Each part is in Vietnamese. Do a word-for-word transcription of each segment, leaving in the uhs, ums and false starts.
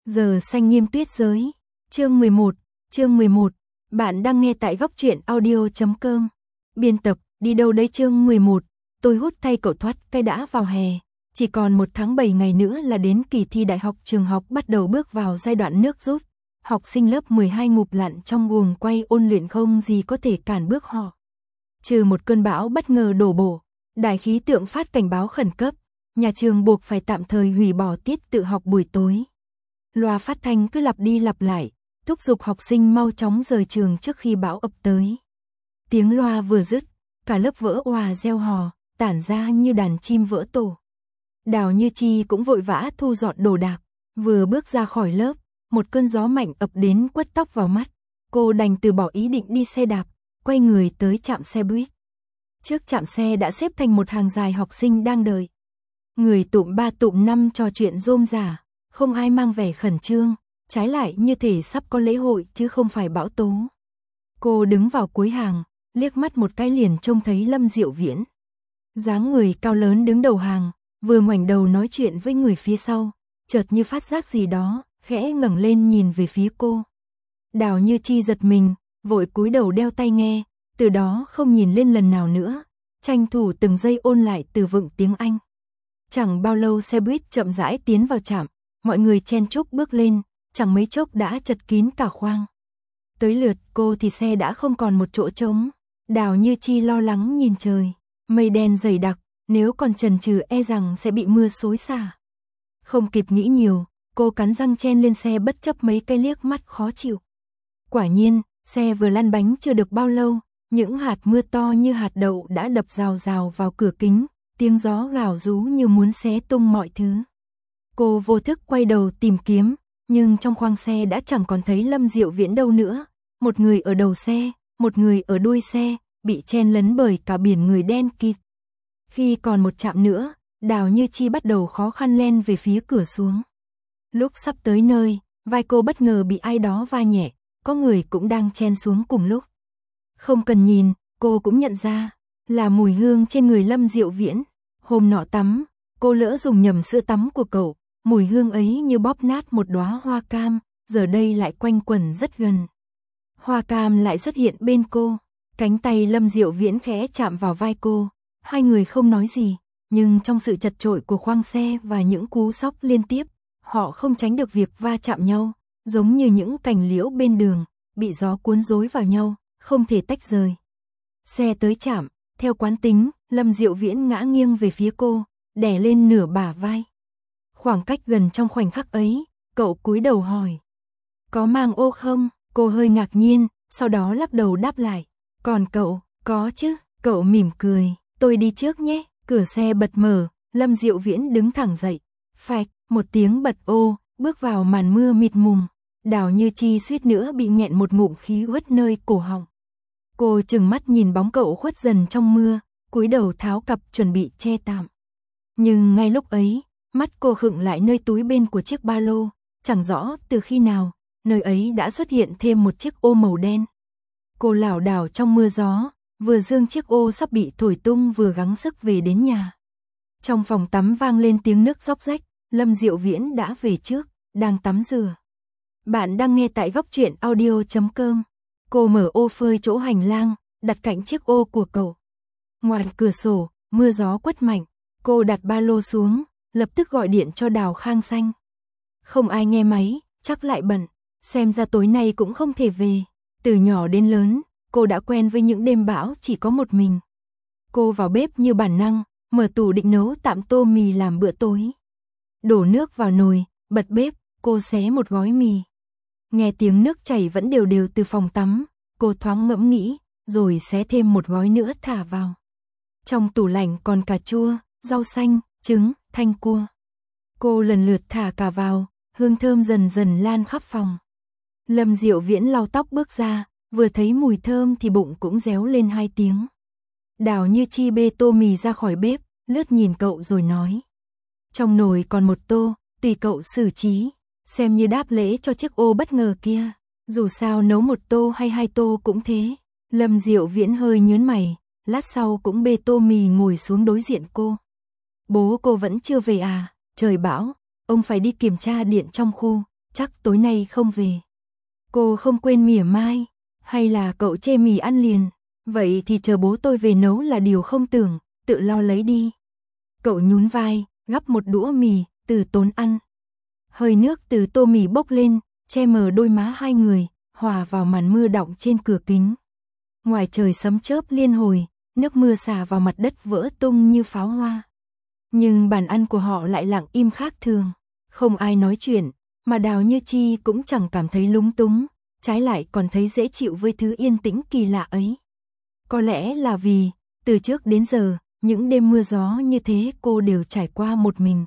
Giờ xanh nghiêm tuyết giới. Chương mười một, chương mười một. Bạn đang nghe tại góc truyện audio chấm com. Biên tập, đi đâu đấy chương mười một. Tôi hút thay cậu thoát cái đã vào hè. Chỉ còn một tháng bảy ngày nữa là đến kỳ thi đại học, trường học bắt đầu bước vào giai đoạn nước rút. Học sinh lớp mười hai ngụp lặn trong guồng quay ôn luyện, không gì có thể cản bước họ. Trừ một cơn bão bất ngờ đổ bộ, đài khí tượng phát cảnh báo khẩn cấp, nhà trường buộc phải tạm thời hủy bỏ tiết tự học buổi tối. Loa phát thanh cứ lặp đi lặp lại, thúc giục học sinh mau chóng rời trường trước khi bão ập tới. Tiếng loa vừa dứt, cả lớp vỡ òa reo hò, tản ra như đàn chim vỡ tổ. Đào Như Chi cũng vội vã thu dọn đồ đạc, vừa bước ra khỏi lớp, một cơn gió mạnh ập đến quất tóc vào mắt. Cô đành từ bỏ ý định đi xe đạp, quay người tới trạm xe buýt. Trước trạm xe đã xếp thành một hàng dài học sinh đang đợi. Người tụm ba tụm năm trò chuyện rôm rả, không ai mang vẻ khẩn trương, trái lại như thể sắp có lễ hội chứ không phải bão tố. Cô đứng vào cuối hàng, liếc mắt một cái liền trông thấy Lâm Diệu Viễn. Dáng người cao lớn đứng đầu hàng, vừa ngoảnh đầu nói chuyện với người phía sau, chợt như phát giác gì đó, khẽ ngẩng lên nhìn về phía cô. Đào Như Chi giật mình, vội cúi đầu đeo tai nghe, từ đó không nhìn lên lần nào nữa, tranh thủ từng giây ôn lại từ vựng tiếng Anh. Chẳng bao lâu xe buýt chậm rãi tiến vào trạm, mọi người chen chúc bước lên, chẳng mấy chốc đã chật kín cả khoang. Tới lượt cô thì xe đã không còn một chỗ trống. Đào Như Chi lo lắng nhìn trời, mây đen dày đặc, nếu còn chần chừ e rằng sẽ bị mưa xối xả. Không kịp nghĩ nhiều, cô cắn răng chen lên xe bất chấp mấy cái liếc mắt khó chịu. Quả nhiên, xe vừa lăn bánh chưa được bao lâu, những hạt mưa to như hạt đậu đã đập rào rào vào cửa kính, tiếng gió gào rú như muốn xé tung mọi thứ. Cô vô thức quay đầu tìm kiếm, nhưng trong khoang xe đã chẳng còn thấy Lâm Diệu Viễn đâu nữa. Một người ở đầu xe, một người ở đuôi xe, bị chen lấn bởi cả biển người đen kịt. Khi còn một chạm nữa, Đào Như Chi bắt đầu khó khăn len về phía cửa xuống. Lúc sắp tới nơi, vai cô bất ngờ bị ai đó va nhẹ, có người cũng đang chen xuống cùng lúc. Không cần nhìn, cô cũng nhận ra, là mùi hương trên người Lâm Diệu Viễn. Hôm nọ tắm, cô lỡ dùng nhầm sữa tắm của cậu, mùi hương ấy như bóp nát một đóa hoa cam, giờ đây lại quanh quẩn rất gần. Hoa cam lại xuất hiện bên cô, cánh tay Lâm Diệu Viễn khẽ chạm vào vai cô, hai người không nói gì, nhưng trong sự chật chội của khoang xe và những cú sóc liên tiếp, họ không tránh được việc va chạm nhau, giống như những cành liễu bên đường, bị gió cuốn rối vào nhau, không thể tách rời. Xe tới trạm, theo quán tính, Lâm Diệu Viễn ngã nghiêng về phía cô, đè lên nửa bả vai. Khoảng cách gần trong khoảnh khắc ấy, cậu cúi đầu hỏi. Có mang ô không? Cô hơi ngạc nhiên, sau đó lắc đầu đáp lại. Còn cậu, có chứ, cậu mỉm cười. Tôi đi trước nhé. Cửa xe bật mở, Lâm Diệu Viễn đứng thẳng dậy. Phạch, một tiếng bật ô, bước vào màn mưa mịt mùng. Đào Như Chi suýt nữa bị nghẹn một ngụm khí uất nơi cổ họng. Cô trừng mắt nhìn bóng cậu khuất dần trong mưa, cúi đầu tháo cặp chuẩn bị che tạm. Nhưng ngay lúc ấy, mắt cô khựng lại nơi túi bên của chiếc ba lô, chẳng rõ từ khi nào, nơi ấy đã xuất hiện thêm một chiếc ô màu đen. Cô lảo đảo trong mưa gió, vừa giương chiếc ô sắp bị thổi tung vừa gắng sức về đến nhà. Trong phòng tắm vang lên tiếng nước róc rách, Lâm Diệu Viễn đã về trước, đang tắm rửa. Bạn đang nghe tại góc truyện audio chấm com. Cô mở ô phơi chỗ hành lang, đặt cạnh chiếc ô của cậu. Ngoài cửa sổ, mưa gió quất mạnh, cô đặt ba lô xuống, lập tức gọi điện cho Đào Khang Xanh. Không ai nghe máy, chắc lại bận, xem ra tối nay cũng không thể về. Từ nhỏ đến lớn, cô đã quen với những đêm bão chỉ có một mình. Cô vào bếp như bản năng, mở tủ định nấu tạm tô mì làm bữa tối. Đổ nước vào nồi, bật bếp, cô xé một gói mì. Nghe tiếng nước chảy vẫn đều đều từ phòng tắm, cô thoáng ngẫm nghĩ, rồi xé thêm một gói nữa thả vào. Trong tủ lạnh còn cà chua, rau xanh, trứng, thanh cua. Cô lần lượt thả cả vào, hương thơm dần dần lan khắp phòng. Lâm Diệu Viễn lau tóc bước ra, vừa thấy mùi thơm thì bụng cũng réo lên hai tiếng. Đào Như Chi bê tô mì ra khỏi bếp, lướt nhìn cậu rồi nói. Trong nồi còn một tô, tùy cậu xử trí, xem như đáp lễ cho chiếc ô bất ngờ kia. Dù sao nấu một tô hay hai tô cũng thế. Lâm Diệu Viễn hơi nhướng mày, lát sau cũng bê tô mì ngồi xuống đối diện cô. Bố cô vẫn chưa về à? Trời bão, ông phải đi kiểm tra điện trong khu, chắc tối nay không về. Cô không quên mỉa mai, hay là cậu chê mì ăn liền, vậy thì chờ bố tôi về nấu là điều không tưởng, tự lo lấy đi. Cậu nhún vai, gắp một đũa mì, từ tốn ăn. Hơi nước từ tô mì bốc lên, che mờ đôi má hai người, hòa vào màn mưa đọng trên cửa kính. Ngoài trời sấm chớp liên hồi, nước mưa xả vào mặt đất vỡ tung như pháo hoa. Nhưng bàn ăn của họ lại lặng im khác thường, không ai nói chuyện, mà Đào Như Chi cũng chẳng cảm thấy lúng túng, trái lại còn thấy dễ chịu với thứ yên tĩnh kỳ lạ ấy. Có lẽ là vì, từ trước đến giờ, những đêm mưa gió như thế cô đều trải qua một mình.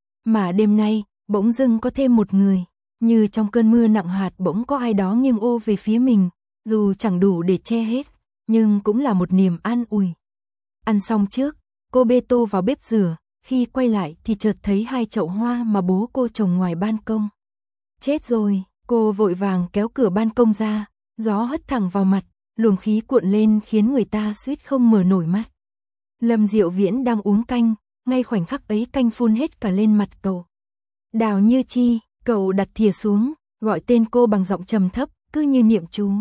Mà đêm nay, bỗng dưng có thêm một người, như trong cơn mưa nặng hạt bỗng có ai đó nghiêng ô về phía mình, dù chẳng đủ để che hết, nhưng cũng là một niềm an ủi. Ăn xong trước, cô bê tô vào bếp rửa, khi quay lại thì chợt thấy hai chậu hoa mà bố cô trồng ngoài ban công. Chết rồi, cô vội vàng kéo cửa ban công ra, gió hất thẳng vào mặt, luồng khí cuộn lên khiến người ta suýt không mở nổi mắt. Lâm Diệu Viễn đang uống canh, ngay khoảnh khắc ấy canh phun hết cả lên mặt cậu. Đào Như Chi, cậu đặt thìa xuống, gọi tên cô bằng giọng trầm thấp, cứ như niệm chú.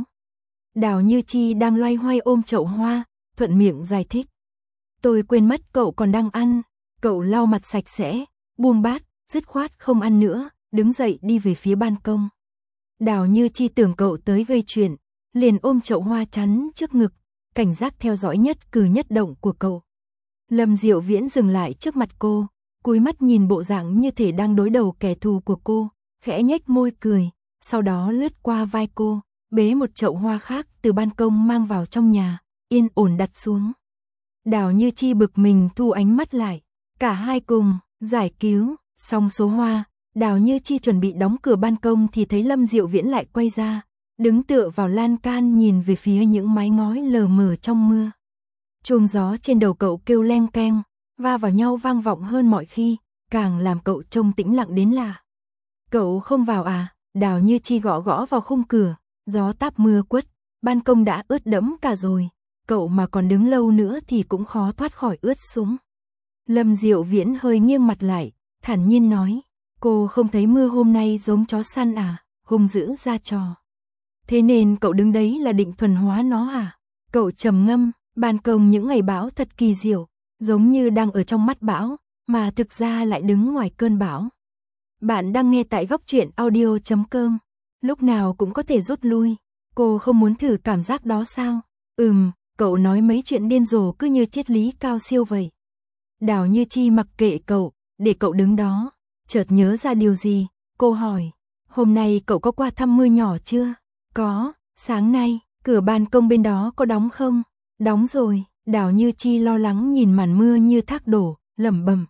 Đào Như Chi đang loay hoay ôm chậu hoa, thuận miệng giải thích. Tôi quên mất cậu còn đang ăn. Cậu lau mặt sạch sẽ, buông bát, dứt khoát không ăn nữa, đứng dậy đi về phía ban công. Đào Như Chi tưởng cậu tới gây chuyện, liền ôm chậu hoa chắn trước ngực, cảnh giác theo dõi nhất cử nhất động của cậu. Lâm Diệu Viễn dừng lại trước mặt cô, cúi mắt nhìn bộ dạng như thể đang đối đầu kẻ thù của cô, khẽ nhếch môi cười, sau đó lướt qua vai cô, bế một chậu hoa khác từ ban công mang vào trong nhà, yên ổn đặt xuống. Đào Như Chi bực mình thu ánh mắt lại, cả hai cùng giải cứu xong số hoa. Đào Như Chi chuẩn bị đóng cửa ban công thì thấy Lâm Diệu Viễn lại quay ra, đứng tựa vào lan can nhìn về phía những mái ngói lờ mờ trong mưa. Chuông gió trên đầu cậu kêu leng keng, va vào nhau vang vọng hơn mọi khi, càng làm cậu trông tĩnh lặng đến lạ. Cậu không vào à? Đào Như Chi gõ gõ vào khung cửa, gió táp mưa quất, ban công đã ướt đẫm cả rồi, cậu mà còn đứng lâu nữa thì cũng khó thoát khỏi ướt sũng. Lâm Diệu Viễn hơi nghiêng mặt lại, thản nhiên nói, cô không thấy mưa hôm nay giống chó săn à, hung dữ ra trò. Thế nên cậu đứng đấy là định thuần hóa nó à? Cậu trầm ngâm, ban công những ngày bão thật kỳ diệu, giống như đang ở trong mắt bão, mà thực ra lại đứng ngoài cơn bão. Bạn đang nghe tại góc truyện audio chấm com, lúc nào cũng có thể rút lui, cô không muốn thử cảm giác đó sao? Ừm, cậu nói mấy chuyện điên rồ cứ như triết lý cao siêu vậy. Đào Như Chi mặc kệ cậu, để cậu đứng đó, chợt nhớ ra điều gì, cô hỏi, hôm nay cậu có qua thăm mưa nhỏ chưa? Có, sáng nay, cửa ban công bên đó có đóng không? Đóng rồi. Đào Như Chi lo lắng nhìn màn mưa như thác đổ, lẩm bẩm.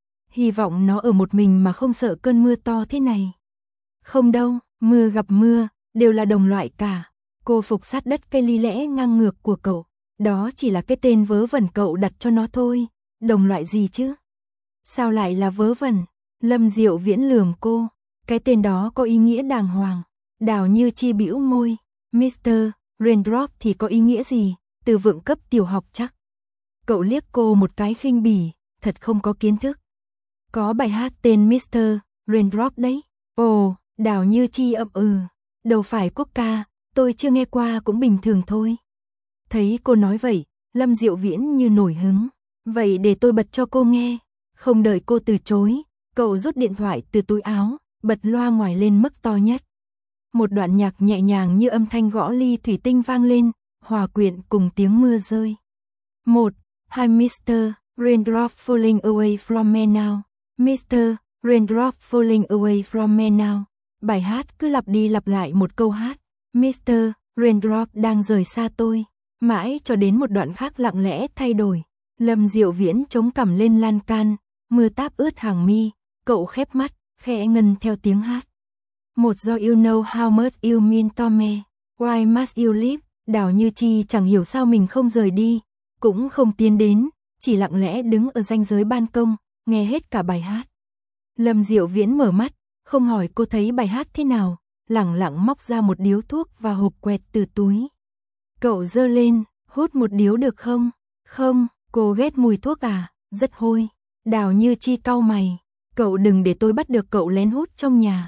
Hy vọng nó ở một mình mà không sợ cơn mưa to thế này. Không đâu, mưa gặp mưa, đều là đồng loại cả. Cô phục sát đất cây lý lẽ ngang ngược của cậu. Đó chỉ là cái tên vớ vẩn cậu đặt cho nó thôi. Đồng loại gì chứ? Sao lại là vớ vẩn? Lâm Diệu Viễn lườm cô. Cái tên đó có ý nghĩa đàng hoàng. Đào Như Chi bĩu môi. mít tơ Raindrop thì có ý nghĩa gì? Từ vựng cấp tiểu học chắc. Cậu liếc cô một cái khinh bỉ, thật không có kiến thức. Có bài hát tên mít tơ Raindrop đấy. Ồ, Đào Như Chi ậm ừ. Đâu phải quốc ca, tôi chưa nghe qua cũng bình thường thôi. Thấy cô nói vậy, Lâm Diệu Viễn như nổi hứng. Vậy để tôi bật cho cô nghe. Không đợi cô từ chối, cậu rút điện thoại từ túi áo, bật loa ngoài lên mức to nhất. Một đoạn nhạc nhẹ nhàng như âm thanh gõ ly thủy tinh vang lên, hòa quyện cùng tiếng mưa rơi. Một, hai mít tơ Raindrop falling away from me now. mít tơ Raindrop falling away from me now. Bài hát cứ lặp đi lặp lại một câu hát. mít tơ Raindrop đang rời xa tôi. Mãi cho đến một đoạn khác lặng lẽ thay đổi. Lâm Diệu Viễn chống cằm lên lan can, mưa táp ướt hàng mi, cậu khép mắt, khẽ ngân theo tiếng hát. Một do you know how much you mean to me, why must you leave? Đào Như Chi chẳng hiểu sao mình không rời đi, cũng không tiến đến, chỉ lặng lẽ đứng ở ranh giới ban công, nghe hết cả bài hát. Lâm Diệu Viễn mở mắt, không hỏi cô thấy bài hát thế nào, lẳng lặng móc ra một điếu thuốc và hộp quẹt từ túi. Cậu giơ lên, hút một điếu được không? Không, cô ghét mùi thuốc à, rất hôi. Đào Như Chi cau mày, cậu đừng để tôi bắt được cậu lén hút trong nhà.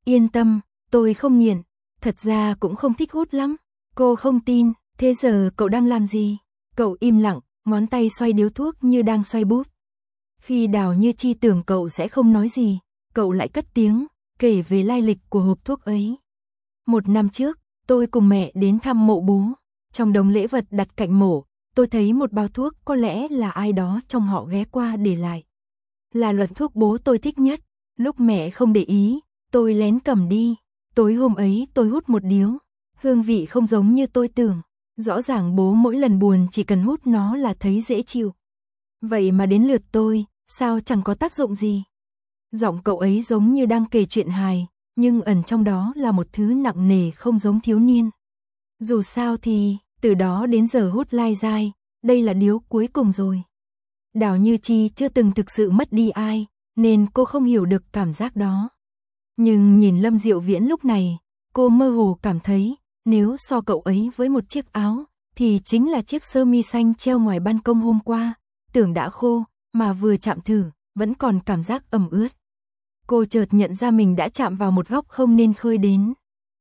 Yên tâm, tôi không nghiện, thật ra cũng không thích hút lắm. Cô không tin, thế giờ cậu đang làm gì? Cậu im lặng, ngón tay xoay điếu thuốc như đang xoay bút. Khi Đào Như Chi tưởng cậu sẽ không nói gì, cậu lại cất tiếng, kể về lai lịch của hộp thuốc ấy. Một năm trước, tôi cùng mẹ đến thăm mộ bố. Trong đống lễ vật đặt cạnh mộ, tôi thấy một bao thuốc, có lẽ là ai đó trong họ ghé qua để lại. Là loại thuốc bố tôi thích nhất. Lúc mẹ không để ý, tôi lén cầm đi. Tối hôm ấy tôi hút một điếu. Hương vị không giống như tôi tưởng. Rõ ràng bố mỗi lần buồn chỉ cần hút nó là thấy dễ chịu. Vậy mà đến lượt tôi, sao chẳng có tác dụng gì? Giọng cậu ấy giống như đang kể chuyện hài, nhưng ẩn trong đó là một thứ nặng nề không giống thiếu niên. Dù sao thì, từ đó đến giờ hút lai dai, đây là điếu cuối cùng rồi. Đào Như Chi chưa từng thực sự mất đi ai, nên cô không hiểu được cảm giác đó. Nhưng nhìn Lâm Diệu Viễn lúc này, cô mơ hồ cảm thấy, nếu so cậu ấy với một chiếc áo, thì chính là chiếc sơ mi xanh treo ngoài ban công hôm qua, tưởng đã khô, mà vừa chạm thử, vẫn còn cảm giác ẩm ướt. Cô chợt nhận ra mình đã chạm vào một góc không nên khơi đến.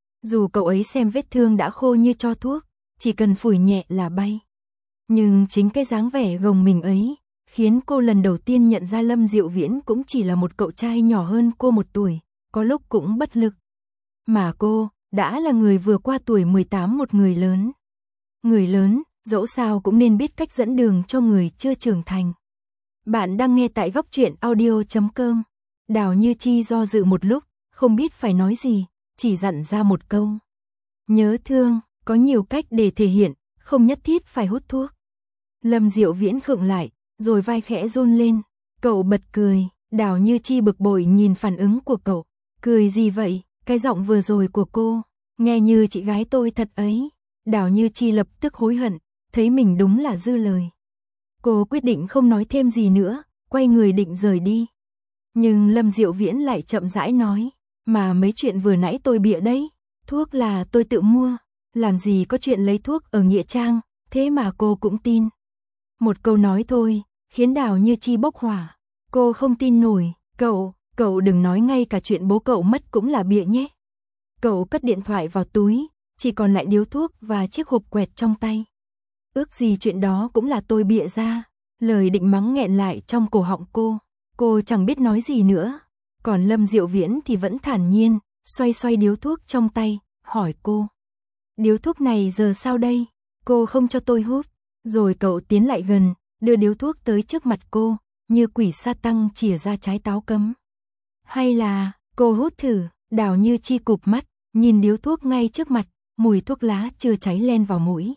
Dù cậu ấy xem vết thương đã khô như tro thuốc, chỉ cần phủi nhẹ là bay. Nhưng chính cái dáng vẻ gồng mình ấy, khiến cô lần đầu tiên nhận ra Lâm Diệu Viễn cũng chỉ là một cậu trai nhỏ hơn cô một tuổi, có lúc cũng bất lực. Mà cô, đã là người vừa qua tuổi mười tám, một người lớn. Người lớn, dẫu sao cũng nên biết cách dẫn đường cho người chưa trưởng thành. Bạn đang nghe tại góc truyện audio chấm com. Đào Như Chi do dự một lúc, không biết phải nói gì, chỉ dặn ra một câu. Nhớ thương, có nhiều cách để thể hiện, không nhất thiết phải hút thuốc. Lâm Diệu Viễn khựng lại, rồi vai khẽ run lên. Cậu bật cười, Đào Như Chi bực bội nhìn phản ứng của cậu. Cười gì vậy, cái giọng vừa rồi của cô, nghe như chị gái tôi thật ấy. Đào Như Chi lập tức hối hận, thấy mình đúng là dư lời. Cô quyết định không nói thêm gì nữa, quay người định rời đi. Nhưng Lâm Diệu Viễn lại chậm rãi nói, mà mấy chuyện vừa nãy tôi bịa đấy, thuốc là tôi tự mua, làm gì có chuyện lấy thuốc ở nghĩa trang, thế mà cô cũng tin. Một câu nói thôi, khiến Đào Như Chi bốc hỏa, cô không tin nổi, cậu, cậu đừng nói ngay cả chuyện bố cậu mất cũng là bịa nhé. Cậu cất điện thoại vào túi, chỉ còn lại điếu thuốc và chiếc hộp quẹt trong tay. Ước gì chuyện đó cũng là tôi bịa ra, lời định mắng nghẹn lại trong cổ họng cô. Cô chẳng biết nói gì nữa, còn Lâm Diệu Viễn thì vẫn thản nhiên, xoay xoay điếu thuốc trong tay, hỏi cô. Điếu thuốc này giờ sao đây? Cô không cho tôi hút. Rồi cậu tiến lại gần, đưa điếu thuốc tới trước mặt cô, như quỷ sa tăng chìa ra trái táo cấm. Hay là, cô hút thử, Đào Như Chi cụp mắt, nhìn điếu thuốc ngay trước mặt, mùi thuốc lá chưa cháy len vào mũi.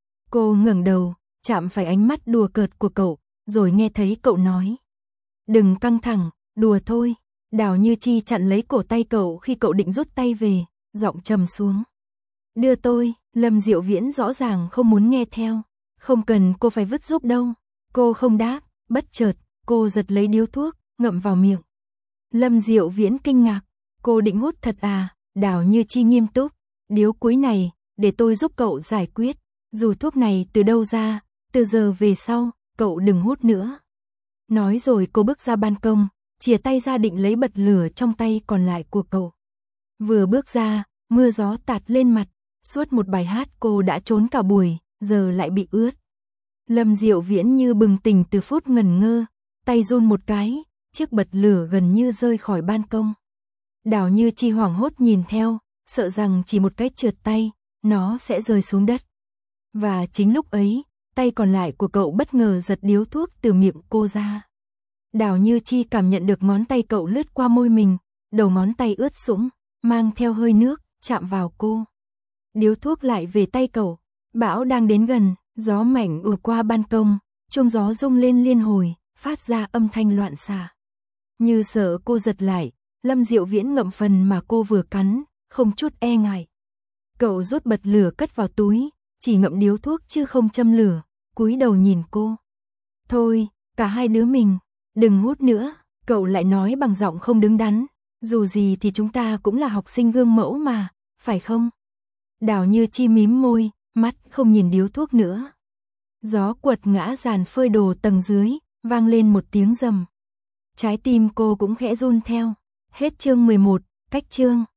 Cô ngẩng đầu, chạm phải ánh mắt đùa cợt của cậu, rồi nghe thấy cậu nói. Đừng căng thẳng, đùa thôi. Đào Như Chi chặn lấy cổ tay cậu khi cậu định rút tay về, giọng trầm xuống. Đưa tôi, Lâm Diệu Viễn rõ ràng không muốn nghe theo. Không cần cô phải vứt giúp đâu. Cô không đáp, bất chợt, cô giật lấy điếu thuốc, ngậm vào miệng. Lâm Diệu Viễn kinh ngạc, cô định hút thật à? Đào Như Chi nghiêm túc, điếu cuối này, để tôi giúp cậu giải quyết. Dù thuốc này từ đâu ra, từ giờ về sau, cậu đừng hút nữa. Nói rồi cô bước ra ban công, chìa tay ra định lấy bật lửa trong tay còn lại của cậu. Vừa bước ra, mưa gió tạt lên mặt, suốt một bài hát cô đã trốn cả buổi, giờ lại bị ướt. Lâm Diệu Viễn như bừng tỉnh từ phút ngẩn ngơ, tay run một cái, chiếc bật lửa gần như rơi khỏi ban công. Đào Như Chi hoảng hốt nhìn theo, sợ rằng chỉ một cái trượt tay, nó sẽ rơi xuống đất. Và chính lúc ấy, tay còn lại của cậu bất ngờ giật điếu thuốc từ miệng cô ra. Đào Như Chi cảm nhận được ngón tay cậu lướt qua môi mình, đầu ngón tay ướt sũng, mang theo hơi nước, chạm vào cô. Điếu thuốc lại về tay cậu, bão đang đến gần, gió mạnh ùa qua ban công, chuông gió rung lên liên hồi, phát ra âm thanh loạn xạ. Như sợ cô giật lại, Lâm Diệu Viễn ngậm phần mà cô vừa cắn, không chút e ngại. Cậu rút bật lửa cất vào túi, chỉ ngậm điếu thuốc chứ không châm lửa, cúi đầu nhìn cô. Thôi, cả hai đứa mình, đừng hút nữa, cậu lại nói bằng giọng không đứng đắn, dù gì thì chúng ta cũng là học sinh gương mẫu mà, phải không? Đào Như Chi mím môi, mắt không nhìn điếu thuốc nữa. Gió quật ngã dàn phơi đồ tầng dưới, vang lên một tiếng rầm. Trái tim cô cũng khẽ run theo. Hết chương mười một, cách chương.